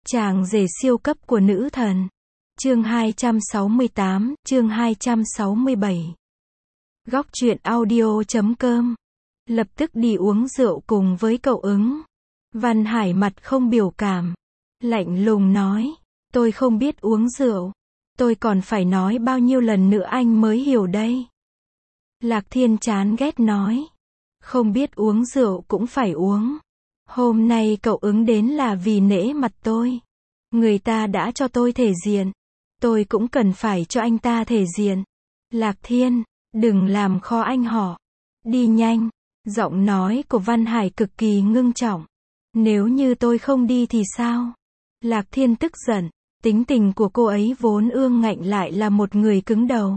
Chàng rể siêu cấp của nữ thần. Chương 268, chương 267. Góc truyện audio.com. Lập tức đi uống rượu cùng với cậu ứng. Văn Hải mặt không biểu cảm. Lạnh lùng nói. Tôi không biết uống rượu. Tôi còn phải nói bao nhiêu lần nữa anh mới hiểu đây. Lạc Thiên chán ghét nói. Không biết uống rượu cũng phải uống. Hôm nay cậu ứng đến là vì nể mặt tôi. Người ta đã cho tôi thể diện. Tôi cũng cần phải cho anh ta thể diện. Lạc Thiên, đừng làm khó anh họ. Đi nhanh. Giọng nói của Văn Hải cực kỳ ngưng trọng. Nếu như tôi không đi thì sao? Lạc Thiên tức giận. Tính tình của cô ấy vốn ương ngạnh lại là một người cứng đầu.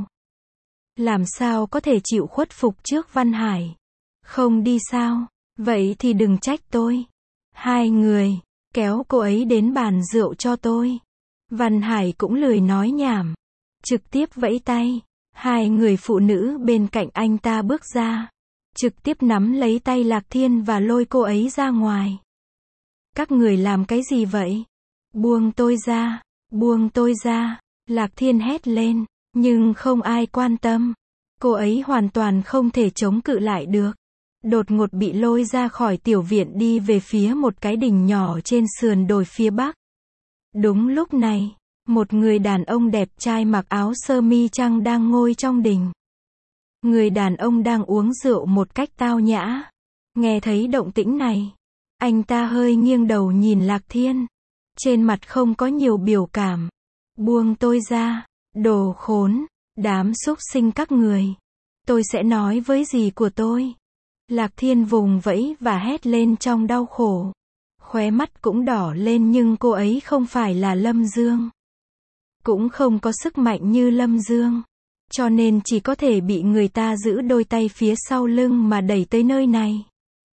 Làm sao có thể chịu khuất phục trước Văn Hải? Không đi sao? Vậy thì đừng trách tôi. Hai người, kéo cô ấy đến bàn rượu cho tôi. Văn Hải cũng lười nói nhảm. Trực tiếp vẫy tay. Hai người phụ nữ bên cạnh anh ta bước ra. Trực tiếp nắm lấy tay Lạc Thiên và lôi cô ấy ra ngoài. Các người làm cái gì vậy? Buông tôi ra. Buông tôi ra. Lạc Thiên hét lên. Nhưng không ai quan tâm. Cô ấy hoàn toàn không thể chống cự lại được. Đột ngột bị lôi ra khỏi tiểu viện đi về phía một cái đỉnh nhỏ trên sườn đồi phía bắc. Đúng lúc này, một người đàn ông đẹp trai mặc áo sơ mi trắng đang ngồi trong đình. Người đàn ông đang uống rượu một cách tao nhã. Nghe thấy động tĩnh này, anh ta hơi nghiêng đầu nhìn Lạc Thiên. Trên mặt không có nhiều biểu cảm. Buông tôi ra, đồ khốn, đám súc sinh các người. Tôi sẽ nói với dì của tôi. Lạc Thiên vùng vẫy và hét lên trong đau khổ. Khóe mắt cũng đỏ lên nhưng cô ấy không phải là Lâm Dương. Cũng không có sức mạnh như Lâm Dương. Cho nên chỉ có thể bị người ta giữ đôi tay phía sau lưng mà đẩy tới nơi này.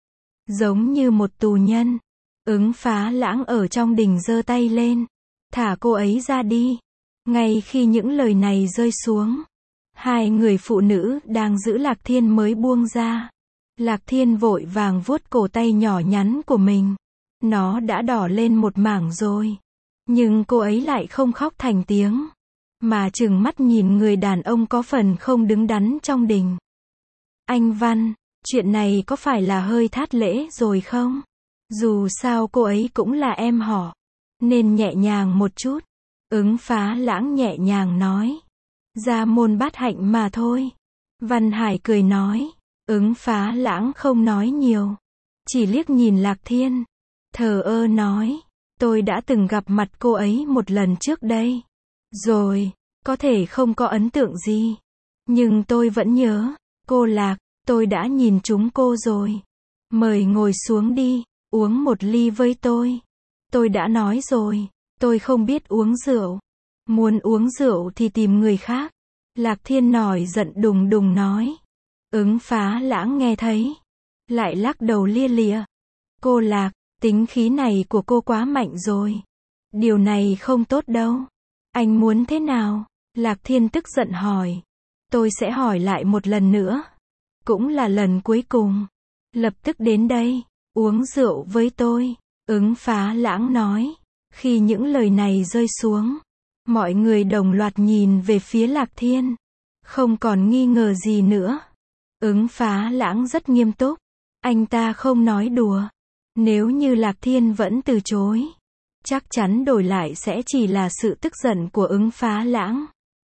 Giống như một tù nhân. Ứng Phá Lãng ở trong đình giơ tay lên. Thả cô ấy ra đi. Ngay khi những lời này rơi xuống, hai người phụ nữ đang giữ Lạc Thiên mới buông ra. Lạc Thiên vội vàng vuốt cổ tay nhỏ nhắn của mình. Nó đã đỏ lên một mảng rồi. Nhưng cô ấy lại không khóc thành tiếng. Mà trừng mắt nhìn người đàn ông có phần không đứng đắn trong đình. Anh Văn, chuyện này có phải là hơi thát lễ rồi không? Dù sao cô ấy cũng là em họ. Nên nhẹ nhàng một chút. Ứng Phá Lãng nhẹ nhàng nói. Gia môn bát hạnh mà thôi. Văn Hải cười nói. Ứng Phá Lãng không nói nhiều. Chỉ liếc nhìn Lạc Thiên. Thờ ơ nói. Tôi đã từng gặp mặt cô ấy một lần trước đây. Rồi, có thể không có ấn tượng gì. Nhưng tôi vẫn nhớ. Cô Lạc, tôi đã nhìn chúng cô rồi. Mời ngồi xuống đi. Uống một ly với tôi. Tôi đã nói rồi. Tôi không biết uống rượu. Muốn uống rượu thì tìm người khác. Lạc Thiên nổi giận đùng đùng nói. Ứng Phá Lãng nghe thấy. Lại lắc đầu lia lịa. Cô Lạc, tính khí này của cô quá mạnh rồi. Điều này không tốt đâu. Anh muốn thế nào? Lạc Thiên tức giận hỏi. Tôi sẽ hỏi lại một lần nữa. Cũng là lần cuối cùng. Lập tức đến đây. Uống rượu với tôi. Ứng Phá Lãng nói. Khi những lời này rơi xuống, mọi người đồng loạt nhìn về phía Lạc Thiên. Không còn nghi ngờ gì nữa. Ứng Phá Lãng rất nghiêm túc. Anh ta không nói đùa. Nếu như Lạc Thiên vẫn từ chối, chắc chắn đổi lại sẽ chỉ là sự tức giận của Ứng Phá Lãng.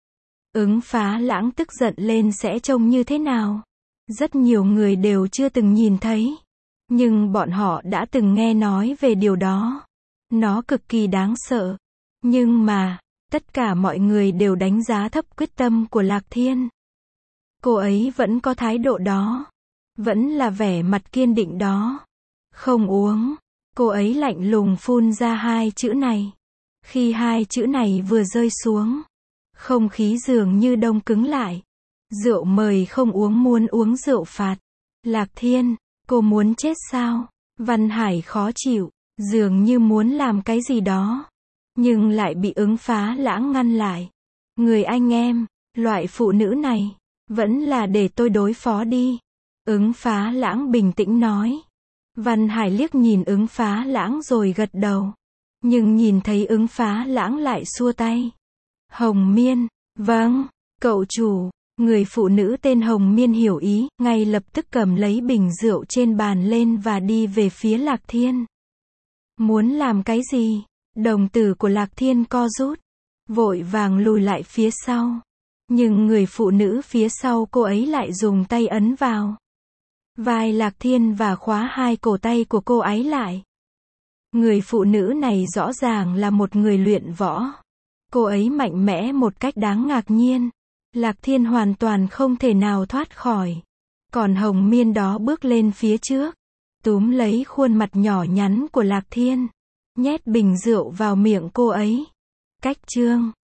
Ứng Phá Lãng tức giận lên sẽ trông như thế nào? Rất nhiều người đều chưa từng nhìn thấy. Nhưng bọn họ đã từng nghe nói về điều đó. Nó cực kỳ đáng sợ. Nhưng mà, tất cả mọi người đều đánh giá thấp quyết tâm của Lạc Thiên. Cô ấy vẫn có thái độ đó. Vẫn là vẻ mặt kiên định đó. Không uống. Cô ấy lạnh lùng phun ra hai chữ này. Khi hai chữ này vừa rơi xuống, không khí dường như đông cứng lại. Rượu mời không uống muốn uống rượu phạt. Lạc Thiên, cô muốn chết sao? Văn Hải khó chịu. Dường như muốn làm cái gì đó. Nhưng lại bị Ứng Phá Lãng ngăn lại. Người anh em, loại phụ nữ này, vẫn là để tôi đối phó đi. Ứng Phá Lãng bình tĩnh nói. Văn Hải liếc nhìn Ứng Phá Lãng rồi gật đầu. Nhưng nhìn thấy Ứng Phá Lãng lại xua tay. Hồng Miên, vâng, cậu chủ. Người phụ nữ tên Hồng Miên hiểu ý, ngay lập tức cầm lấy bình rượu trên bàn lên và đi về phía Lạc Thiên. Muốn làm cái gì? Đồng tử của Lạc Thiên co rút, vội vàng lùi lại phía sau. Nhưng người phụ nữ phía sau cô ấy lại dùng tay ấn vào vai Lạc Thiên và khóa hai cổ tay của cô ấy lại. Người phụ nữ này rõ ràng là một người luyện võ. Cô ấy mạnh mẽ một cách đáng ngạc nhiên. Lạc Thiên hoàn toàn không thể nào thoát khỏi. Còn Hồng Miên đó bước lên phía trước, túm lấy khuôn mặt nhỏ nhắn của Lạc Thiên, nhét bình rượu vào miệng cô ấy. Cách chương